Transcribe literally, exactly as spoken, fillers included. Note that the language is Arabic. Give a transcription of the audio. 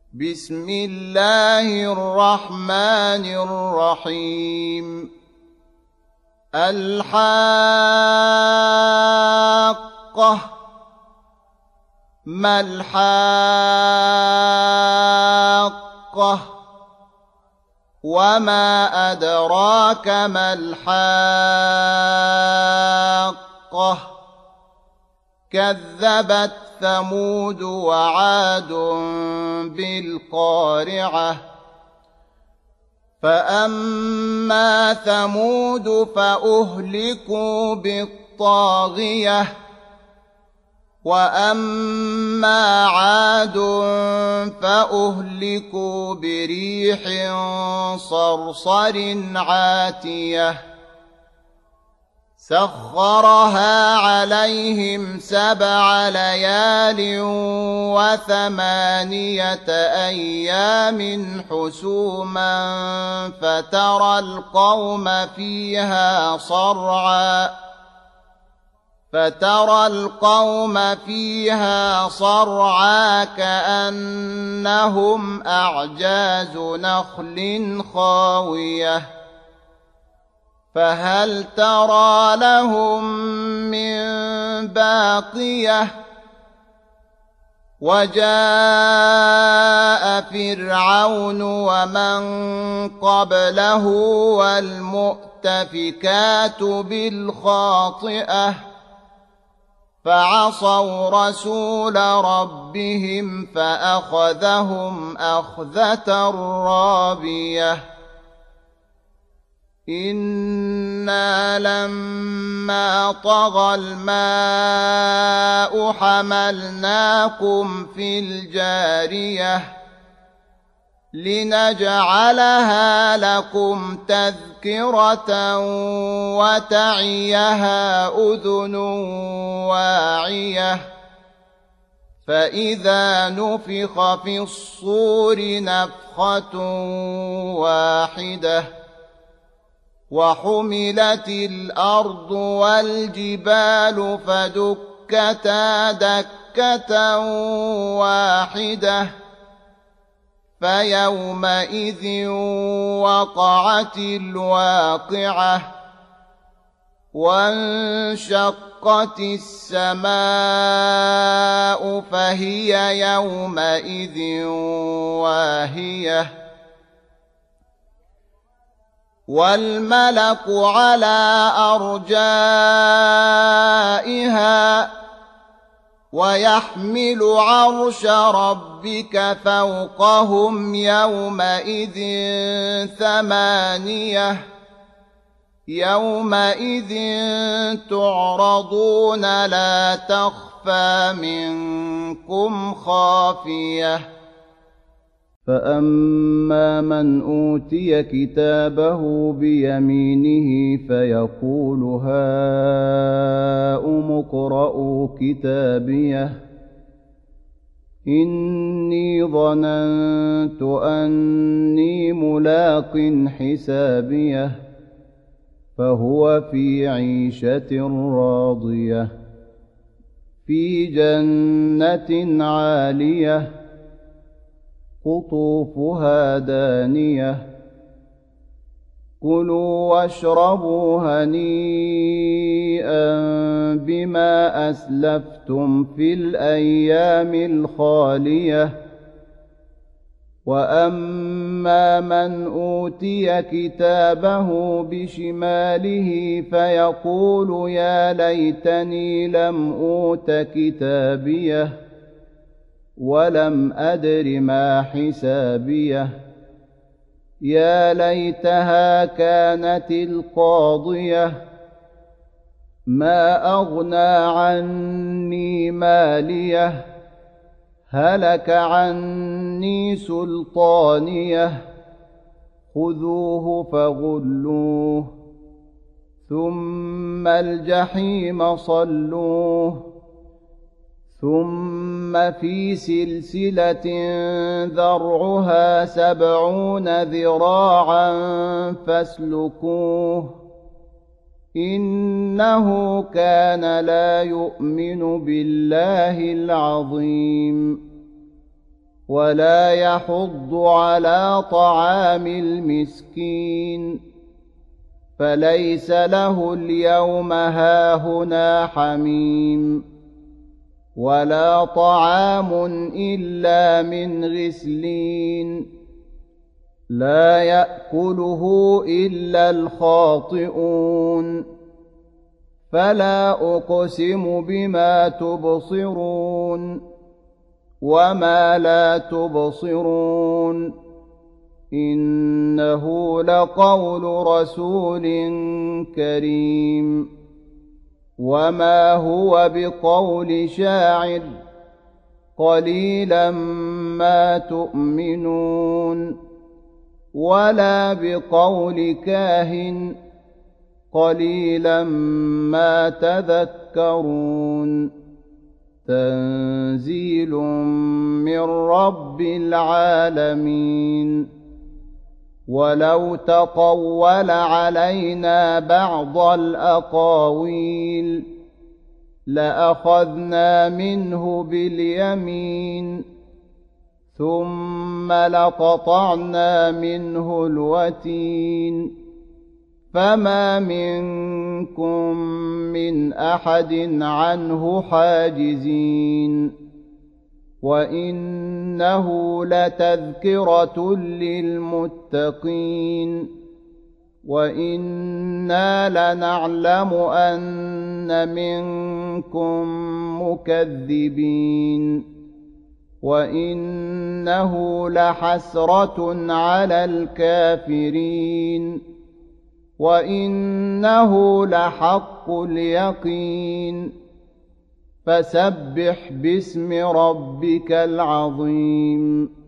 بسم الله الرحمن الرحيم الحاقة ما الحاقة وما أدراك ما الحاقة كذبت ثمود وعاد بالقارعة فأما ثمود فأهلكوا بالطاغية وأما عاد فأهلكوا بريح صرصر عاتية سخرها عليهم سبع ليال وثمانية أيام حسوما فترى القوم فيها صرعا فترى القوم فيها صرعا كأنهم أعجاز نخل خاوية فهل ترى لهم من باقية وجاء فرعون ومن قبله والمؤتفكات بالخاطئة فعصوا رسول ربهم فأخذهم أخذة رابية إنا لما طغى الماء حملناكم في الجارية لنجعلها لكم تذكرة وتعيها أذن واعية فإذا نفخ في الصور نفخة واحدة وحملت الأرض والجبال فدكتا دكة واحدة فيومئذ وقعت الواقعة وانشقت السماء فهي يومئذ واهية والملك على أرجائها ويحمل عرش ربك فوقهم يومئذ ثمانية يومئذ تعرضون لا تخفى منكم خافية فأما من أوتي كتابه بيمينه فيقول هاؤم اقرءوا كتابيه إني ظننت أني ملاق حسابيه فهو في عيشة راضية في جنة عالية قطوفها دانية كلوا واشربوا هنيئا بما أسلفتم في الأيام الخالية وأما من أوتي كتابه بشماله فيقول يا ليتني لم أوت كتابيه ولم أدر ما حسابيه يا ليتها كانت القاضية ما أغنى عني ماليه هلك عني سلطانيه خذوه فغلوه ثم الجحيم صلوه ثم في سلسلة ذرعها سبعون ذراعا فاسلكوه إنه كان لا يؤمن بالله العظيم ولا يحض على طعام المسكين فليس له اليوم هاهنا حميم ولا طعام إلا من غسلين لا يأكله إلا الخاطئون فلا أقسم بما تبصرون وما لا تبصرون إنه لقول رسول كريم وما هو بقول شاعر قليلا ما تؤمنون ولا بقول كاهن قليلا ما تذكرون تنزيل من رب العالمين ولو تقول علينا بعض الأقاويل لأخذنا منه باليمين ثم لقطعنا منه الوتين فما منكم من أحد عنه حاجزين وإنه لتذكرة للمتقين وإنا لنعلم أن منكم مكذبين وإنه لحسرة على الكافرين وإنه لحق اليقين فسبح باسم ربك العظيم